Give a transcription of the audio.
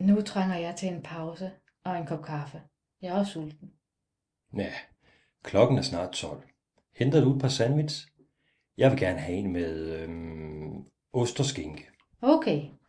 Nu trænger jeg til en pause og en kop kaffe. Jeg er også sulten. Ja, klokken er snart 12. Henter du et par sandwich? Jeg vil gerne have en med ost og skinke. Okay,